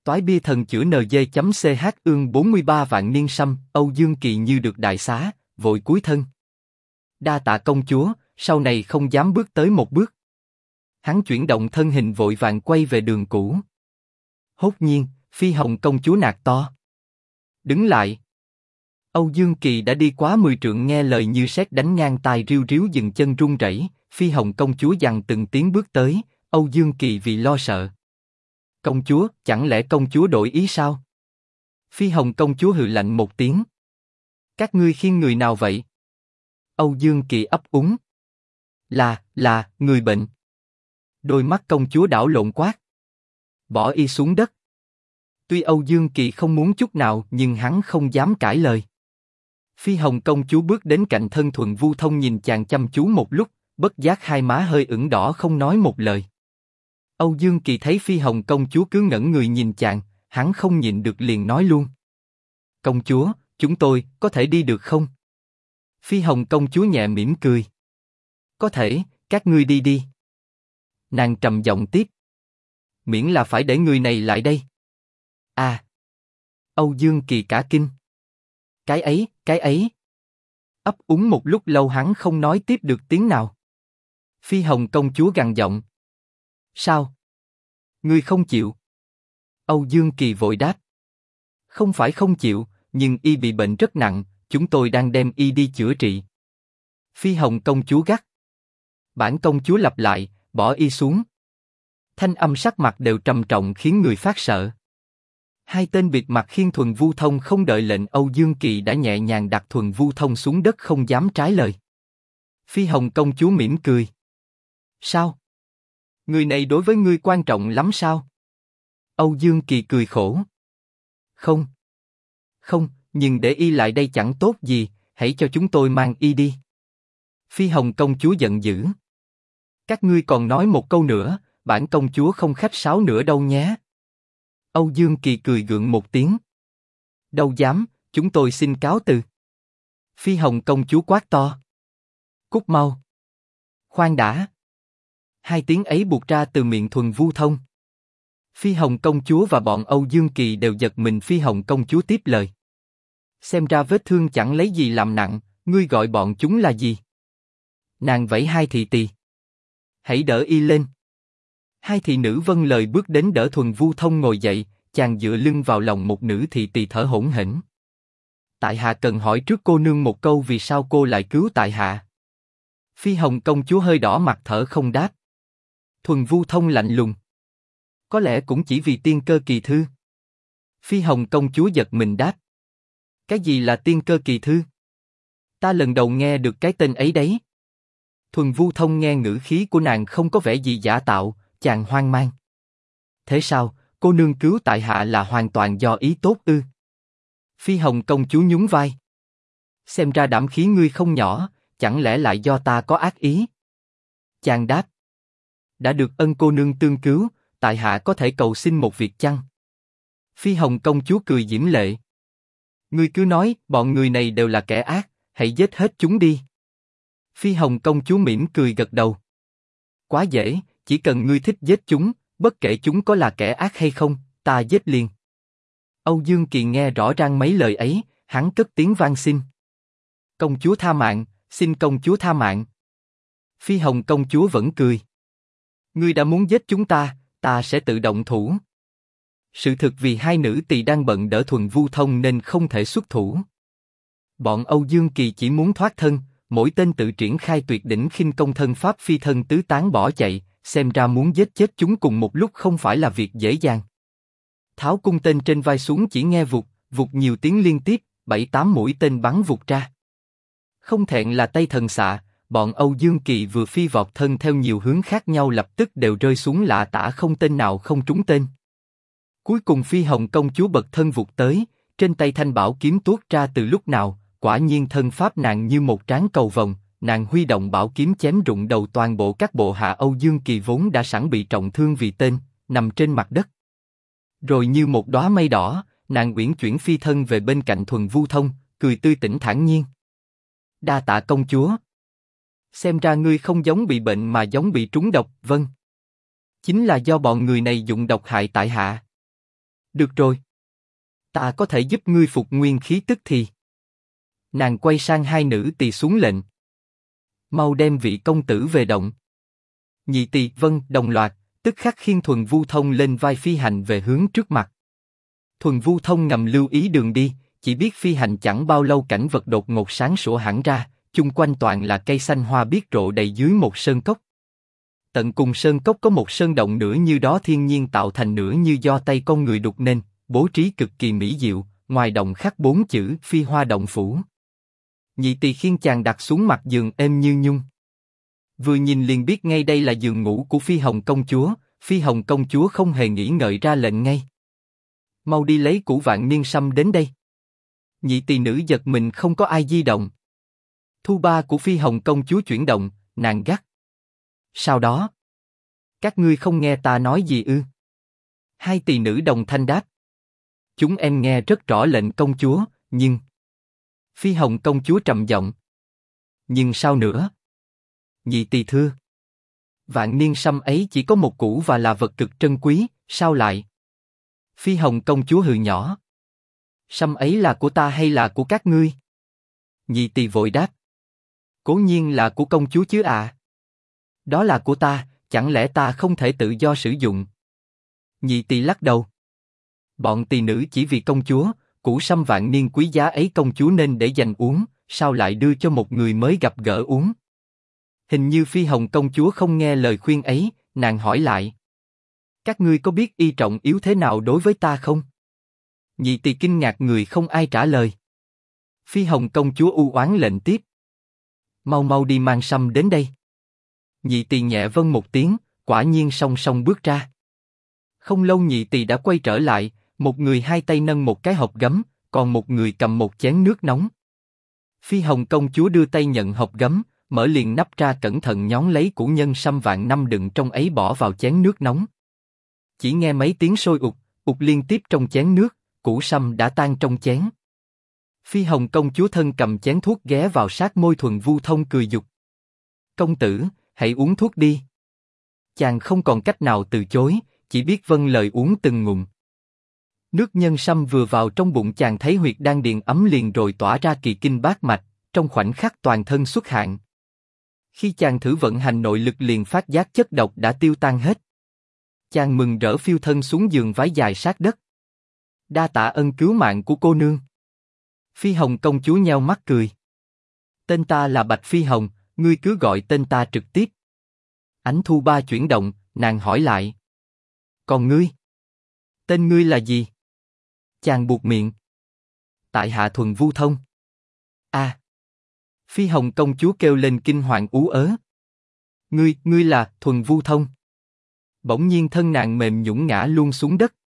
Toái bia thần chữa NG.ch ương 43 vạn niên sâm, Âu Dương Kỳ như được đại xá, vội cúi thân. Đa tạ công chúa, sau này không dám bước tới một bước. Hắn chuyển động thân hình vội vàng quay về đường cũ. Hốt nhiên, Phi Hồng công chúa nạt to. Đứng lại. Âu Dương Kỳ đã đi quá 10 trượng nghe lời như sét đánh ngang tai riu riu dừng chân run rẩy. Phi Hồng công chúa dằn từng tiếng bước tới, Âu Dương Kỳ vì lo sợ. Công chúa, chẳng lẽ công chúa đổi ý sao? Phi Hồng công chúa hừ lạnh một tiếng. Các ngươi khiêng người nào vậy? Âu Dương Kỳ ấp úng. Là, người bệnh. Đôi mắt công chúa đảo lộn quát. Bỏ y xuống đất. Tuy Âu Dương Kỳ không muốn chút nào nhưng hắn không dám cãi lời. Phi Hồng công chúa bước đến cạnh thân Thuần Vu Thông nhìn chàng chăm chú một lúc, bất giác hai má hơi ửng đỏ không nói một lời. Âu Dương Kỳ thấy Phi Hồng công chúa cứ ngẩn người nhìn chàng, hắn không nhịn được liền nói luôn. Công chúa, chúng tôi có thể đi được không? Phi Hồng công chúa nhẹ mỉm cười. Có thể, các ngươi đi đi. Nàng trầm giọng tiếp. Miễn là phải để người này lại đây. À. Âu Dương Kỳ cả kinh. Cái ấy. Ấp úng một lúc lâu hắn không nói tiếp được tiếng nào. Phi Hồng công chúa gằn giọng. Sao? Ngươi không chịu? Âu Dương Kỳ vội đáp. Không phải không chịu, nhưng y bị bệnh rất nặng, chúng tôi đang đem y đi chữa trị. Phi Hồng công chúa gắt. Bản công chúa lặp lại, bỏ y xuống. Thanh âm sắc mặt đều trầm trọng khiến người phát sợ. Hai tên bịt mặt khiêng Thuần Vu Thông không đợi lệnh Âu Dương Kỳ đã nhẹ nhàng đặt Thuần Vu Thông xuống đất không dám trái lời. Phi Hồng công chúa mỉm cười. Sao? Người này đối với ngươi quan trọng lắm sao? Âu Dương Kỳ cười khổ. Không, nhưng để y lại đây chẳng tốt gì, hãy cho chúng tôi mang y đi. Phi Hồng công chúa giận dữ. Các ngươi còn nói một câu nữa, bản công chúa không khách sáo nữa đâu nhé. Âu Dương Kỳ cười gượng một tiếng. Đâu dám, chúng tôi xin cáo từ. Phi Hồng công chúa quát to. Cút mau. Khoan đã. Hai tiếng ấy buột ra từ miệng Thuần Vu Thông. Phi Hồng công chúa và bọn Âu Dương Kỳ đều giật mình. Phi Hồng công chúa tiếp lời. Xem ra vết thương chẳng lấy gì làm nặng, ngươi gọi bọn chúng là gì? Nàng vẫy hai thị tỳ. Hãy đỡ y lên. Hai thị nữ vâng lời bước đến đỡ Thuần Vu Thông ngồi dậy, chàng dựa lưng vào lòng một nữ thị tỳ thở hổn hển. Tại hạ cần hỏi trước cô nương một câu, vì sao cô lại cứu tại hạ? Phi Hồng công chúa hơi đỏ mặt thở không đáp. Thuần Vu Thông lạnh lùng. Có lẽ cũng chỉ vì tiên cơ kỳ thư. Phi Hồng công chúa giật mình đáp. Cái gì là tiên cơ kỳ thư? Ta lần đầu nghe được cái tên ấy đấy. Thuần Vu Thông nghe ngữ khí của nàng không có vẻ gì giả tạo, chàng hoang mang. Thế sao, cô nương cứu tại hạ là hoàn toàn do ý tốt ư? Phi Hồng công chúa nhún vai. Xem ra đảm khí ngươi không nhỏ, chẳng lẽ lại do ta có ác ý? Chàng đáp. Đã được ân cô nương tương cứu, tại hạ có thể cầu xin một việc chăng? Phi Hồng công chúa cười diễm lệ. Ngươi cứ nói, bọn người này đều là kẻ ác, hãy giết hết chúng đi. Phi Hồng công chúa mỉm cười gật đầu. Quá dễ, chỉ cần ngươi thích giết chúng, bất kể chúng có là kẻ ác hay không, ta giết liền. Âu Dương Kỳ nghe rõ ràng mấy lời ấy, hắn cất tiếng van xin. Công chúa tha mạng, xin công chúa tha mạng. Phi Hồng công chúa vẫn cười. Ngươi đã muốn giết chúng ta sẽ tự động thủ. Sự thực vì hai nữ tỳ đang bận đỡ Thuần Vu Thông nên không thể xuất thủ. Bọn Âu Dương Kỳ chỉ muốn thoát thân, mỗi tên tự triển khai tuyệt đỉnh khinh công thân pháp phi thân tứ tán bỏ chạy, xem ra muốn giết chết chúng cùng một lúc không phải là việc dễ dàng. Tháo cung tên trên vai xuống, chỉ nghe vụt, vụt nhiều tiếng liên tiếp, 7-8 mũi tên bắn vụt ra. Không thẹn là Tây Thần Xạ, bọn Âu Dương Kỳ vừa phi vọt thân theo nhiều hướng khác nhau lập tức đều rơi xuống lạ tả, không tên nào không trúng tên. Cuối cùng Phi Hồng công chúa bật thân vụt tới, trên tay thanh bảo kiếm tuốt ra từ lúc nào, quả nhiên thân pháp nàng như một tráng cầu vồng, nàng huy động bảo kiếm chém rụng đầu toàn bộ các bộ hạ Âu Dương Kỳ vốn đã sẵn bị trọng thương vì tên, nằm trên mặt đất. Rồi như một đóa mây đỏ, nàng uyển chuyển phi thân về bên cạnh Thuần Vu Thông, cười tươi tỉnh thản nhiên. Đa tạ công chúa. Xem ra ngươi không giống bị bệnh mà giống bị trúng độc. Vâng. Chính là do bọn người này dụng độc hại tại hạ. Được rồi. Ta có thể giúp ngươi phục nguyên khí tức thì. Nàng quay sang hai nữ tỳ xuống lệnh. Mau đem vị công tử về động. Nhị tỳ vâng đồng loạt, tức khắc khiêng Thuần Vu Thông lên vai phi hành về hướng trước mặt. Thuần Vu Thông ngầm lưu ý đường đi, chỉ biết phi hành chẳng bao lâu cảnh vật đột ngột sáng sủa hẳn ra, chung quanh toàn là cây xanh hoa biếc rộ đầy dưới một sơn cốc. Tận cùng sơn cốc có một sơn động nửa như đó thiên nhiên tạo thành, nửa như do tay con người đục nên, bố trí cực kỳ mỹ diệu, ngoài động khắc 4 chữ Phi Hoa Động Phủ. Nhị tỳ khiêng chàng đặt xuống mặt giường êm như nhung. Vừa nhìn liền biết ngay đây là giường ngủ của Phi Hồng công chúa. Phi Hồng công chúa không hề nghĩ ngợi ra lệnh ngay. Mau đi lấy củ vạn niên sâm đến đây. Nhị tỳ nữ giật mình không có ai di động. Thu ba của Phi Hồng công chúa chuyển động, nàng gắt. Sau đó, các ngươi không nghe ta nói gì ư? Hai tỳ nữ đồng thanh đáp. Chúng em nghe rất rõ lệnh công chúa, nhưng... Phi Hồng công chúa trầm giọng. Nhưng sao nữa? Nhị tỳ thưa. Vạn niên sâm ấy chỉ có một củ và là vật cực trân quý, sao lại? Phi Hồng công chúa hừ nhỏ. Sâm ấy là của ta hay là của các ngươi? Nhị tỳ vội đáp. Cố nhiên là của công chúa chứ ạ. Đó là của ta, chẳng lẽ ta không thể tự do sử dụng? Nhị tỳ lắc đầu. Bọn tỳ nữ chỉ vì công chúa, củ sâm vạn niên quý giá ấy công chúa nên để dành uống, sao lại đưa cho một người mới gặp gỡ uống? Hình như Phi Hồng công chúa không nghe lời khuyên ấy, nàng hỏi lại. Các ngươi có biết y trọng yếu thế nào đối với ta không? Nhị tỳ kinh ngạc người không ai trả lời. Phi Hồng công chúa u oán lệnh tiếp. Mau mau đi mang sâm đến đây. Nhị tỳ nhẹ vâng một tiếng, quả nhiên song song bước ra. Không lâu nhị tỳ đã quay trở lại, một người hai tay nâng một cái hộp gấm, còn một người cầm một chén nước nóng. Phi Hồng công chúa đưa tay nhận hộp gấm, mở liền nắp ra cẩn thận nhón lấy củ nhân sâm vạn năm đựng trong ấy bỏ vào chén nước nóng. Chỉ nghe mấy tiếng sôi ụt, ụt liên tiếp trong chén nước, củ sâm đã tan trong chén. Phi Hồng công chúa thân cầm chén thuốc ghé vào sát môi Thuần Vu Thông cười dục. Công tử, hãy uống thuốc đi. Chàng không còn cách nào từ chối, chỉ biết vâng lời uống từng ngụm. Nước nhân sâm vừa vào trong bụng chàng thấy huyệt đan điền ấm liền rồi tỏa ra kỳ kinh bát mạch, trong khoảnh khắc toàn thân xuất hạn. Khi chàng thử vận hành nội lực liền phát giác chất độc đã tiêu tan hết. Chàng mừng rỡ phiêu thân xuống giường vái dài sát đất. Đa tạ ân cứu mạng của cô nương. Phi Hồng công chúa nheo mắt cười. Tên ta là Bạch Phi Hồng, ngươi cứ gọi tên ta trực tiếp. Ánh thu ba chuyển động, nàng hỏi lại. Còn ngươi? Tên ngươi là gì? Chàng buột miệng. Tại hạ Thuần Vu Thông. À. Phi Hồng công chúa kêu lên kinh hoàng ú ớ. Ngươi là Thuần Vu Thông. Bỗng nhiên thân nàng mềm nhũn ngã luôn xuống đất.